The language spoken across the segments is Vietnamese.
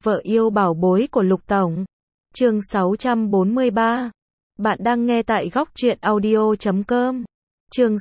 Vợ yêu bảo bối của Lục Tổng. Chương 643. Bạn đang nghe tại góc truyện audio.com. Chương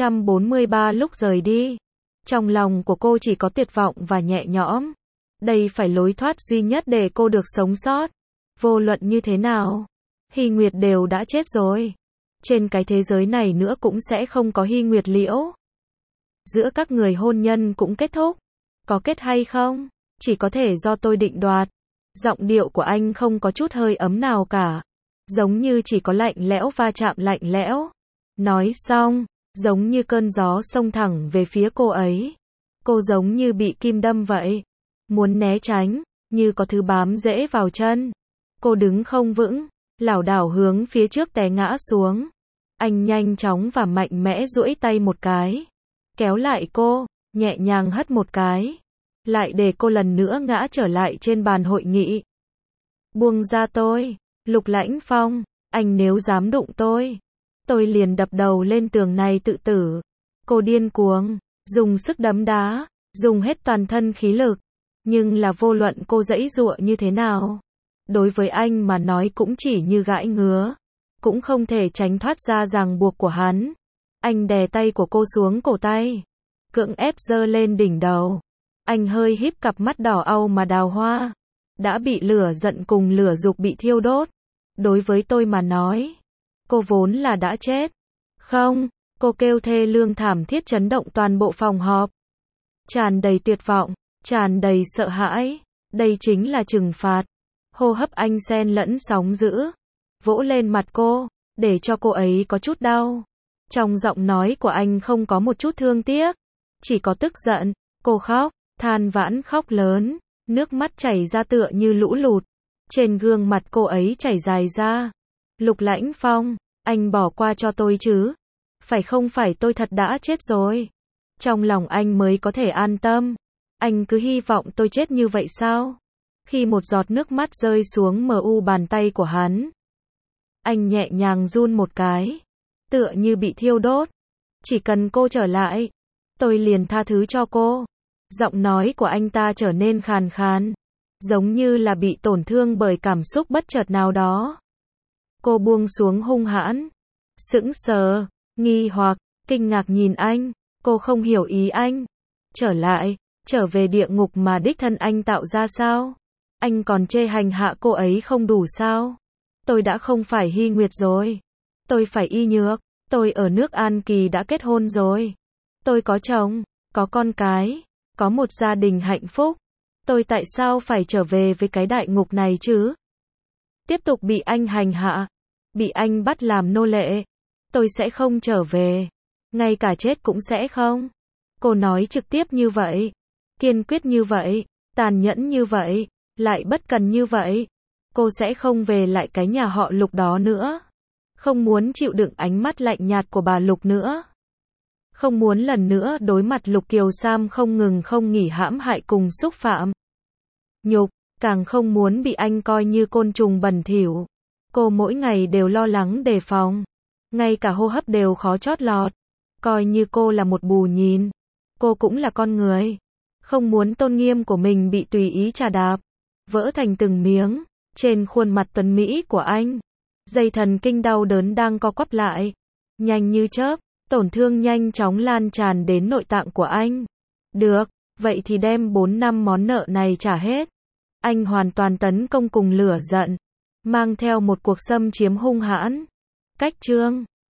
643. Lúc rời đi, trong lòng của cô chỉ có tuyệt vọng và nhẹ nhõm. Đây phải lối thoát duy nhất để cô được sống sót. Vô luận như thế nào, Hy Nguyệt đều đã chết rồi. Trên cái thế giới này nữa cũng sẽ không có Hy Nguyệt Liễu. Giữa các người hôn nhân cũng kết thúc. Có kết hay không, chỉ có thể do tôi định đoạt. Giọng điệu của anh không có chút hơi ấm nào cả. Giống như chỉ có lạnh lẽo va chạm lạnh lẽo. Nói xong, giống như cơn gió xông thẳng về phía cô ấy. Cô giống như bị kim đâm vậy. Muốn né tránh, như có thứ bám rễ vào chân. Cô đứng không vững, lảo đảo hướng phía trước té ngã xuống. Anh nhanh chóng và mạnh mẽ duỗi tay một cái. Kéo lại cô, nhẹ nhàng hất một cái. Lại để cô lần nữa ngã trở lại trên bàn hội nghị. Buông ra tôi, Lục Lãnh Phong, anh nếu dám đụng tôi liền đập đầu lên tường này tự tử. Cô điên cuồng, dùng sức đấm đá, dùng hết toàn thân khí lực. Nhưng là vô luận cô giãy giụa như thế nào, đối với anh mà nói cũng chỉ như gãi ngứa. Cũng không thể tránh thoát ra ràng buộc của hắn. Anh đè tay của cô xuống cổ tay, cưỡng ép giơ lên đỉnh đầu. Anh hơi híp cặp mắt đỏ au mà đào hoa. Đã bị lửa giận cùng lửa dục bị thiêu đốt. Đối với tôi mà nói, cô vốn là đã chết. Không, cô kêu thê lương thảm thiết chấn động toàn bộ phòng họp. Tràn đầy tuyệt vọng, tràn đầy sợ hãi. Đây chính là trừng phạt. Hô hấp anh xen lẫn sóng dữ, vỗ lên mặt cô, để cho cô ấy có chút đau. Trong giọng nói của anh không có một chút thương tiếc, chỉ có tức giận. Cô khóc, than vãn khóc lớn, nước mắt chảy ra tựa như lũ lụt. Trên gương mặt cô ấy chảy dài ra. Lục Lãnh Phong, anh bỏ qua cho tôi chứ? Phải không phải tôi thật đã chết rồi? Trong lòng anh mới có thể an tâm. Anh cứ hy vọng tôi chết như vậy sao? Khi một giọt nước mắt rơi xuống bàn tay của hắn, anh nhẹ nhàng run một cái, tựa như bị thiêu đốt. Chỉ cần cô trở lại, tôi liền tha thứ cho cô. Giọng nói của anh ta trở nên khàn khàn, giống như là bị tổn thương bởi cảm xúc bất chợt nào đó. Cô buông xuống hung hãn, sững sờ, nghi hoặc, kinh ngạc nhìn anh. Cô không hiểu ý anh. Trở lại, trở về địa ngục mà đích thân anh tạo ra sao? Anh còn chê hành hạ cô ấy không đủ sao? Tôi đã không phải Hy Nguyệt rồi. Tôi phải Y Nhược. Tôi ở nước An Kỳ đã kết hôn rồi. Tôi có chồng, có con cái, có một gia đình hạnh phúc. Tôi tại sao phải trở về với cái đại ngục này chứ? Tiếp tục bị anh hành hạ, bị anh bắt làm nô lệ. Tôi sẽ không trở về. Ngay cả chết cũng sẽ không. Cô nói trực tiếp như vậy, kiên quyết như vậy, tàn nhẫn như vậy, lại bất cần như vậy. Cô sẽ không về lại cái nhà họ Lục đó nữa. Không muốn chịu đựng ánh mắt lạnh nhạt của bà Lục nữa. Không muốn lần nữa đối mặt Lục Kiều Sam không ngừng không nghỉ hãm hại cùng xúc phạm. Nhục, càng không muốn bị anh coi như côn trùng bẩn thỉu. Cô mỗi ngày đều lo lắng đề phòng. Ngay cả hô hấp đều khó chót lọt. Coi như cô là một bù nhìn. Cô cũng là con người. Không muốn tôn nghiêm của mình bị tùy ý chà đạp, vỡ thành từng miếng. Trên khuôn mặt tuấn mỹ của anh, dây thần kinh đau đớn đang co quắp lại. Nhanh như chớp, tổn thương nhanh chóng lan tràn đến nội tạng của anh. Được, vậy thì đem 4 năm món nợ này trả hết. Anh hoàn toàn tấn công cùng lửa giận, mang theo một cuộc xâm chiếm hung hãn. Cách chương